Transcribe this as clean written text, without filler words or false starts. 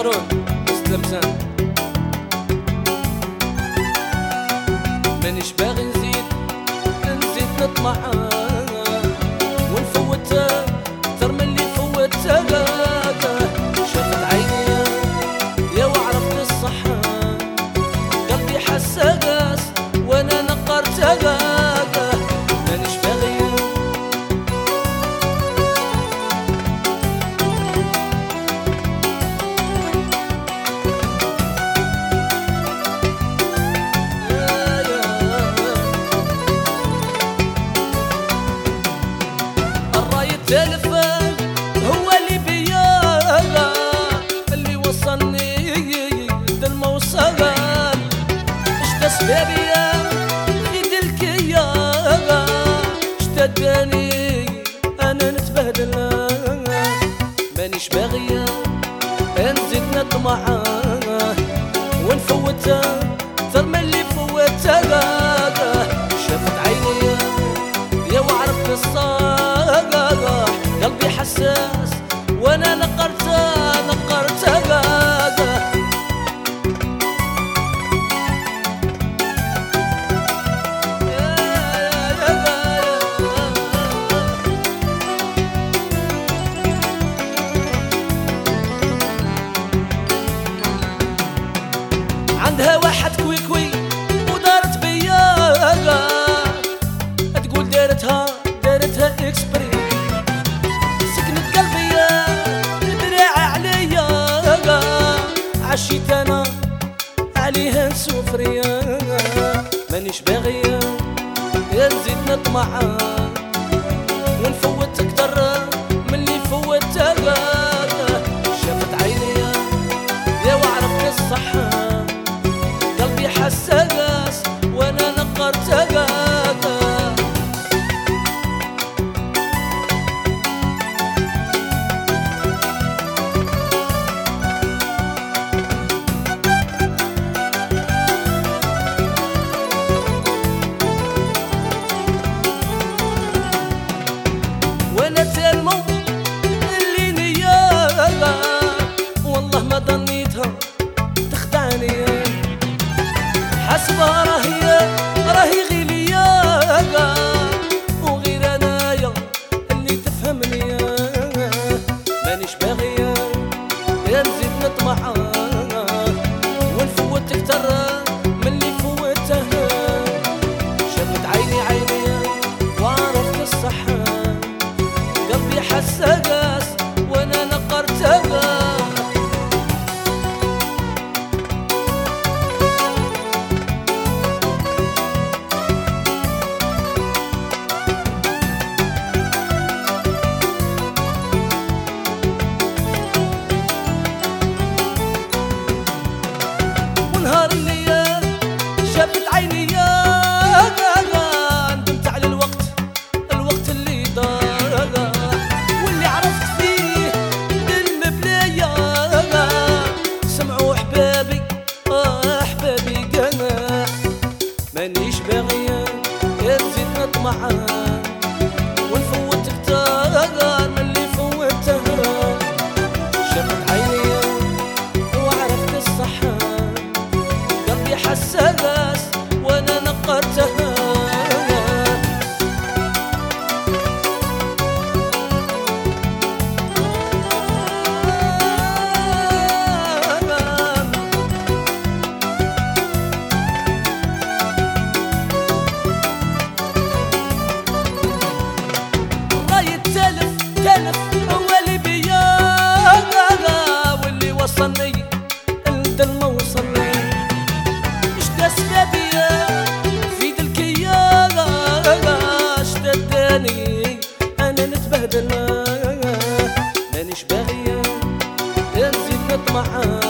هارون مستلمزان. مانيش باغي نزيد نطمع ونفوتها اكثر من اللي فوتها. شافت عيني يا وعرفت الصح، قلبي حساس وانا نقرتها. مانيش باغي التلفون هو اللي بيا اللي وصلني للموصل. اشتا سبابي في دلكيا، اشتا داني انا نتبهدل. مانيش باغية نزيد نطمع ونفوتها اكثر من اللي فوتها. شافت عيني يا وعرفت الصاق، قلبي حساس وانا نقرتها. عندها واحد كوي ودارت بيا، تقول دارتها اكسبري. سكنت قلبي دراعي عليا، عشيت انا عليها نسوفريا. مانيش باغية نزيد نطمع ونفوت اكتر من اللي فوتها. شافت عيني يا وعرفت الصح، قلبي حساس وانا نقرتها. وانا تلمو اللي نيا، والله ما ظنيتها تخدعني. حسبها راهي غيليا، وغير انايا اللي تفهمني. مانيش باغية نزيد نطمع ونفوت اكتر من اللي فوتها. شافت عيني وعرفت الصح، قلبي حساس وانا نقرتها. ونهار اللي شافت عيني ندمت على الوقت اللي ضاع، واللي عرفت فيه بالمبلايا. سمعوا احبابي قنا، مانيش باغية نزيد نطمع ونفوت كتار من اللي فوتها. شافت عيني وعرفت الصح، قلبي حساس وانا نقرتها. راي التلف هو اللي بيا، واللي وصلني للموصل. اشتا سبابي في دلكيا، اشتا داني انا نتبهدل. مانيش باغية نزيد نطمع